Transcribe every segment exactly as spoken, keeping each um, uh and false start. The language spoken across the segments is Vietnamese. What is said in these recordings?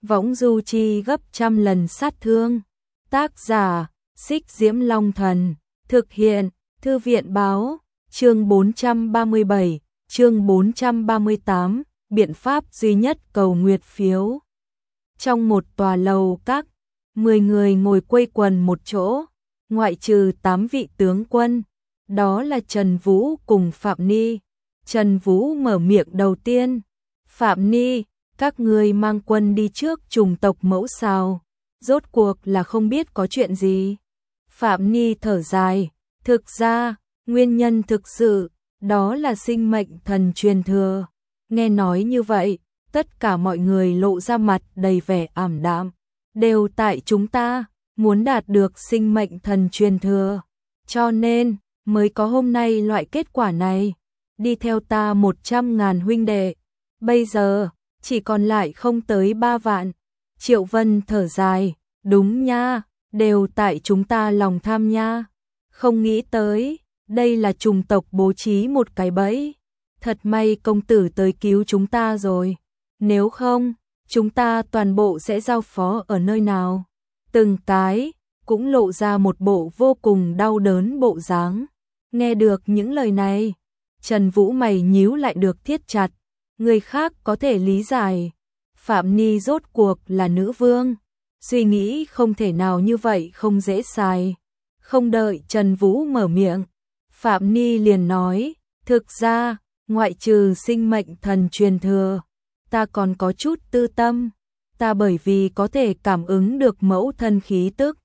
võng du chi gấp trăm lần sát thương. Tác giả, Xích Diễm Long Thần, thực hiện, Thư viện báo, chương bốn trăm ba mươi bảy, chương bốn trăm ba mươi tám, biện pháp duy nhất cầu nguyệt phiếu. Trong một tòa lầu các, mười người ngồi quây quần một chỗ, ngoại trừ tám vị tướng quân, đó là Trần Vũ cùng Phạm Ni. Trần Vũ mở miệng đầu tiên, Phạm Ni, các ngươi mang quân đi trước chủng tộc mẫu sao, rốt cuộc là không biết có chuyện gì. Phạm Ni thở dài, thực ra, nguyên nhân thực sự, đó là sinh mệnh thần truyền thừa. Nghe nói như vậy, tất cả mọi người lộ ra mặt đầy vẻ ảm đạm, đều tại chúng ta, muốn đạt được sinh mệnh thần truyền thừa. Cho nên, mới có hôm nay loại kết quả này. Đi theo ta một trăm ngàn huynh đệ, bây giờ, chỉ còn lại không tới ba vạn. Triệu Vân thở dài, đúng nha, đều tại chúng ta lòng tham nha. Không nghĩ tới, đây là chủng tộc bố trí một cái bẫy. Thật may công tử tới cứu chúng ta rồi. Nếu không, chúng ta toàn bộ sẽ giao phó ở nơi nào. Từng cái, cũng lộ ra một bộ vô cùng đau đớn bộ dáng. Nghe được những lời này, Trần Vũ mày nhíu lại được thiết chặt. Người khác có thể lý giải, Phạm Ni rốt cuộc là nữ vương, suy nghĩ không thể nào như vậy không dễ xài. Không đợi Trần Vũ mở miệng, Phạm Ni liền nói, thực ra, ngoại trừ sinh mệnh thần truyền thừa, ta còn có chút tư tâm, ta bởi vì có thể cảm ứng được mẫu thân khí tức.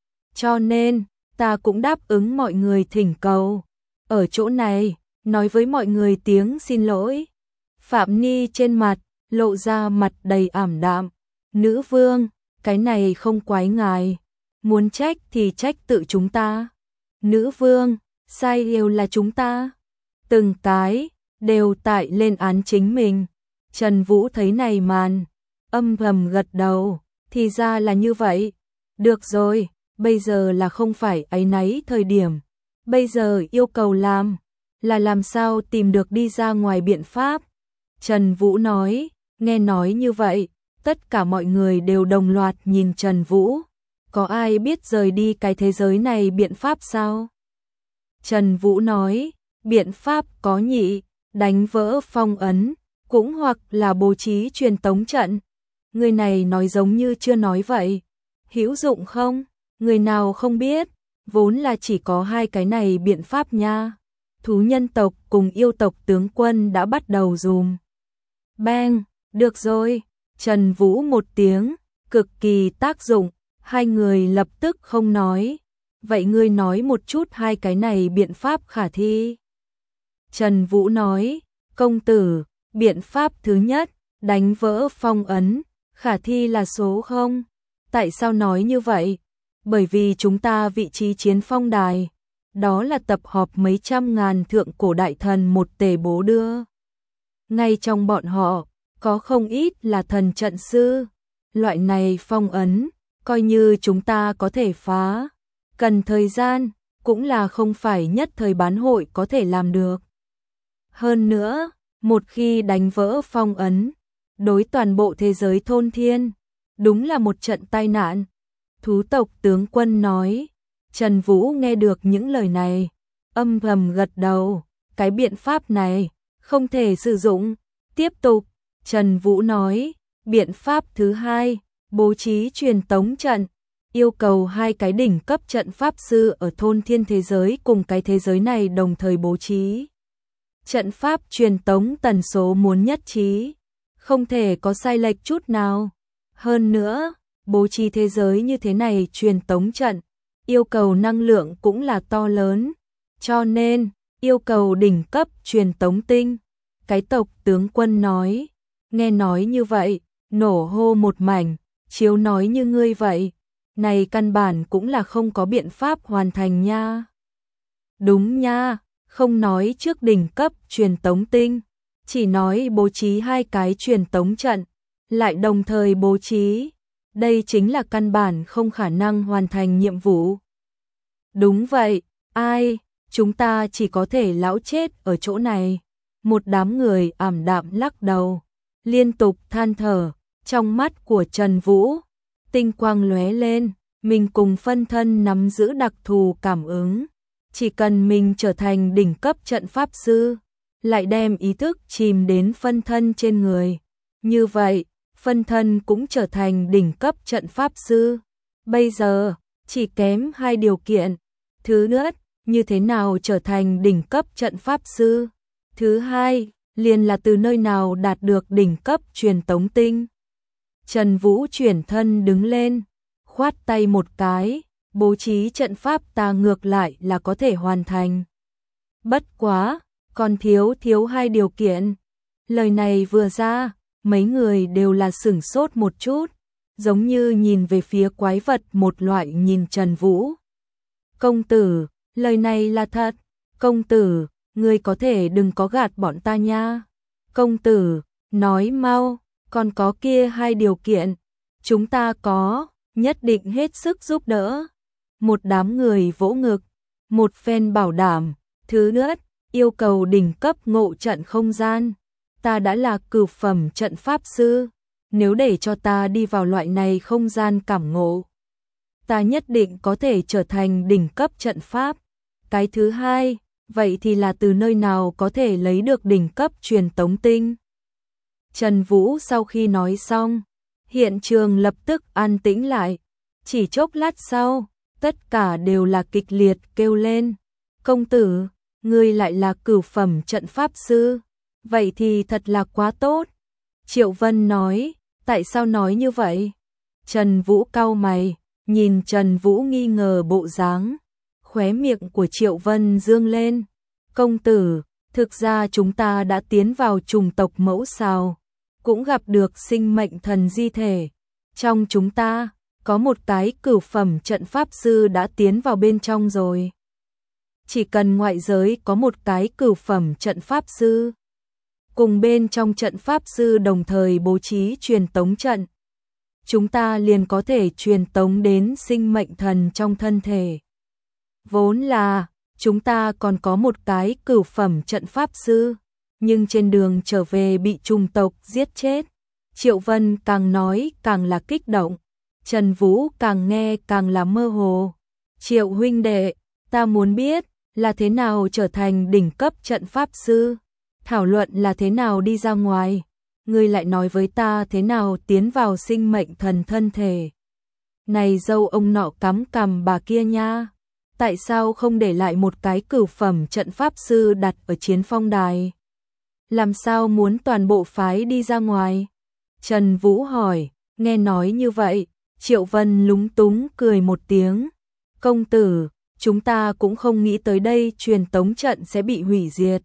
Cho nên, ta cũng đáp ứng mọi người thỉnh cầu. Ở chỗ này, nói với mọi người tiếng xin lỗi. Phạm Ni trên mặt, lộ ra mặt đầy ảm đạm. Nữ vương, cái này không quái ngài. Muốn trách thì trách tự chúng ta. Nữ vương, sai đều là chúng ta. Từng cái, đều tại lên án chính mình. Trần Vũ thấy này màn, âm thầm gật đầu, thì ra là như vậy. Được rồi, bây giờ là không phải áy náy thời điểm. Bây giờ yêu cầu làm, là làm sao tìm được đi ra ngoài biện pháp. Trần Vũ nói, nghe nói như vậy, tất cả mọi người đều đồng loạt nhìn Trần Vũ. Có ai biết rời đi cái thế giới này biện pháp sao? Trần Vũ nói, biện pháp có nhị, đánh vỡ phong ấn, cũng hoặc là bố trí truyền tống trận. Người này nói giống như chưa nói vậy. Hữu dụng không? Người nào không biết, vốn là chỉ có hai cái này biện pháp nha. Thú nhân tộc cùng yêu tộc tướng quân đã bắt đầu dùm. Bang, được rồi, Trần Vũ một tiếng, cực kỳ tác dụng, hai người lập tức không nói. Vậy ngươi nói một chút hai cái này biện pháp khả thi. Trần Vũ nói, công tử, biện pháp thứ nhất, đánh vỡ phong ấn, khả thi là số không. Tại sao nói như vậy? Bởi vì chúng ta vị trí chiến phong đài, đó là tập họp mấy trăm ngàn thượng cổ đại thần một tề bố đưa. Ngay trong bọn họ, có không ít là thần trận sư. Loại này phong ấn, coi như chúng ta có thể phá, cần thời gian, cũng là không phải nhất thời bán hội có thể làm được. Hơn nữa, một khi đánh vỡ phong ấn, đối toàn bộ thế giới thôn thiên, đúng là một trận tai nạn. Thú tộc tướng quân nói. Trần Vũ nghe được những lời này, âm thầm gật đầu, cái biện pháp này không thể sử dụng. Tiếp tục, Trần Vũ nói, biện pháp thứ hai, bố trí truyền tống trận, yêu cầu hai cái đỉnh cấp trận pháp sư ở thôn thiên thế giới cùng cái thế giới này đồng thời bố trí. Trận pháp truyền tống tần số muốn nhất trí, không thể có sai lệch chút nào. Hơn nữa, bố trí thế giới như thế này truyền tống trận, yêu cầu năng lượng cũng là to lớn, cho nên, yêu cầu đỉnh cấp truyền tống tinh. Cái tộc tướng quân nói, nghe nói như vậy, nổ hô một mảnh, chiếu nói như ngươi vậy, này căn bản cũng là không có biện pháp hoàn thành nha. Đúng nha, không nói trước đỉnh cấp truyền tống tinh, chỉ nói bố trí hai cái truyền tống trận, lại đồng thời bố trí. Đây chính là căn bản không khả năng hoàn thành nhiệm vụ. Đúng vậy, ai, chúng ta chỉ có thể lão chết ở chỗ này. Một đám người ảm đạm lắc đầu, liên tục than thở. Trong mắt của Trần Vũ, tinh quang lóe lên, mình cùng phân thân nắm giữ đặc thù cảm ứng. Chỉ cần mình trở thành đỉnh cấp trận pháp sư, lại đem ý thức chìm đến phân thân trên người. Như vậy, phân thân cũng trở thành đỉnh cấp trận pháp sư. Bây giờ, chỉ kém hai điều kiện. Thứ nhất, như thế nào trở thành đỉnh cấp trận pháp sư? Thứ hai, liền là từ nơi nào đạt được đỉnh cấp truyền tống tinh. Trần Vũ chuyển thân đứng lên, khoát tay một cái, bố trí trận pháp ta ngược lại là có thể hoàn thành. Bất quá, còn thiếu thiếu hai điều kiện. Lời này vừa ra, mấy người đều là sửng sốt một chút, giống như nhìn về phía quái vật một loại nhìn Trần Vũ. Công tử, lời này là thật. Công tử, ngươi có thể đừng có gạt bọn ta nha. Công tử, nói mau, còn có kia hai điều kiện. Chúng ta có, nhất định hết sức giúp đỡ. Một đám người vỗ ngực, một phen bảo đảm. Thứ nhất, yêu cầu đỉnh cấp ngộ trận không gian. Ta đã là cửu phẩm trận pháp sư, nếu để cho ta đi vào loại này không gian cảm ngộ, ta nhất định có thể trở thành đỉnh cấp trận pháp. Cái thứ hai, vậy thì là từ nơi nào có thể lấy được đỉnh cấp truyền tống tinh. Trần Vũ sau khi nói xong, hiện trường lập tức an tĩnh lại. Chỉ chốc lát sau, tất cả đều là kịch liệt kêu lên. Công tử, ngươi lại là cửu phẩm trận pháp sư, vậy thì thật là quá tốt. Triệu Vân nói, tại sao nói như vậy? Trần Vũ cau mày, nhìn Trần Vũ nghi ngờ bộ dáng, khóe miệng của Triệu Vân dương lên. Công tử, thực ra chúng ta đã tiến vào trùng tộc mẫu sao, cũng gặp được sinh mệnh thần di thể. Trong chúng ta, có một cái cửu phẩm trận pháp sư đã tiến vào bên trong rồi. Chỉ cần ngoại giới có một cái cửu phẩm trận pháp sư, cùng bên trong trận pháp sư đồng thời bố trí truyền tống trận, chúng ta liền có thể truyền tống đến sinh mệnh thần trong thân thể. Vốn là, chúng ta còn có một cái cửu phẩm trận pháp sư, nhưng trên đường trở về bị trùng tộc giết chết. Triệu Vân càng nói càng là kích động, Trần Vũ càng nghe càng là mơ hồ. Triệu huynh đệ, ta muốn biết là thế nào trở thành đỉnh cấp trận pháp sư, thảo luận là thế nào đi ra ngoài, ngươi lại nói với ta thế nào tiến vào sinh mệnh thần thân thể. Này dâu ông nọ cắm cằm bà kia nha, tại sao không để lại một cái cửu phẩm trận pháp sư đặt ở chiến phong đài? Làm sao muốn toàn bộ phái đi ra ngoài? Trần Vũ hỏi. Nghe nói như vậy, Triệu Vân lúng túng cười một tiếng. Công tử, chúng ta cũng không nghĩ tới đây truyền tống trận sẽ bị hủy diệt.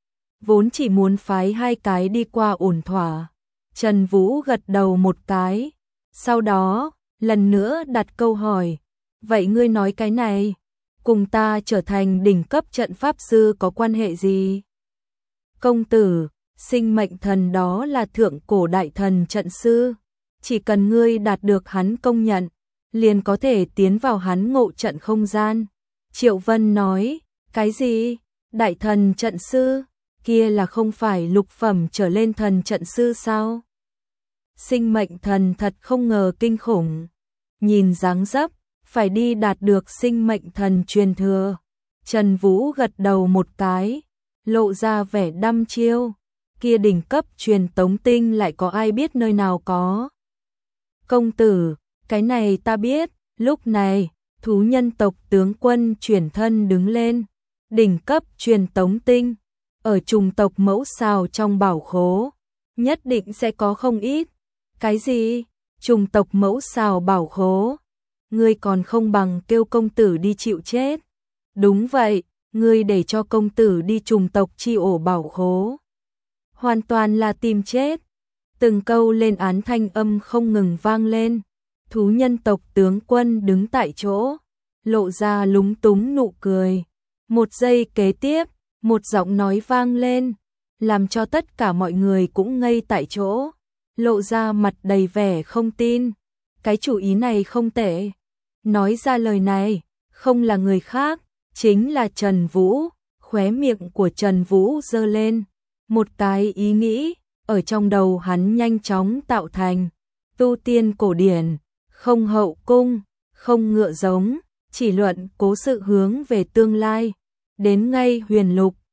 Vốn chỉ muốn phái hai cái đi qua ổn thỏa. Trần Vũ gật đầu một cái. Sau đó, lần nữa đặt câu hỏi. Vậy ngươi nói cái này, cùng ta trở thành đỉnh cấp trận pháp sư có quan hệ gì? Công tử, sinh mệnh thần đó là thượng cổ đại thần trận sư. Chỉ cần ngươi đạt được hắn công nhận, liền có thể tiến vào hắn ngộ trận không gian. Triệu Vân nói, cái gì? Đại thần trận sư? Kia là không phải lục phẩm trở lên thần trận sư sao? Sinh mệnh thần thật không ngờ kinh khủng. Nhìn dáng dấp, phải đi đạt được sinh mệnh thần truyền thừa. Trần Vũ gật đầu một cái, lộ ra vẻ đăm chiêu. Kia đỉnh cấp truyền tống tinh lại có ai biết nơi nào có? Công tử, cái này ta biết. Lúc này, thú nhân tộc tướng quân chuyển thân đứng lên. Đỉnh cấp truyền tống tinh, ở trùng tộc mẫu sao trong bảo khố, nhất định sẽ có không ít. Cái gì? Trùng tộc mẫu sao bảo khố? Ngươi còn không bằng kêu công tử đi chịu chết. Đúng vậy, ngươi để cho công tử đi trùng tộc chi ổ bảo khố, hoàn toàn là tìm chết. Từng câu lên án thanh âm không ngừng vang lên. Thú nhân tộc tướng quân đứng tại chỗ, lộ ra lúng túng nụ cười. Một giây kế tiếp, một giọng nói vang lên, làm cho tất cả mọi người cũng ngây tại chỗ, lộ ra mặt đầy vẻ không tin. Cái chủ ý này không tệ. Nói ra lời này, không là người khác, chính là Trần Vũ. Khóe miệng của Trần Vũ giơ lên, một cái ý nghĩ ở trong đầu hắn nhanh chóng tạo thành. tu tiên cổ điển, không hậu cung, không ngựa giống, chỉ luận cố sự hướng về tương lai. Đến ngay huyền lục,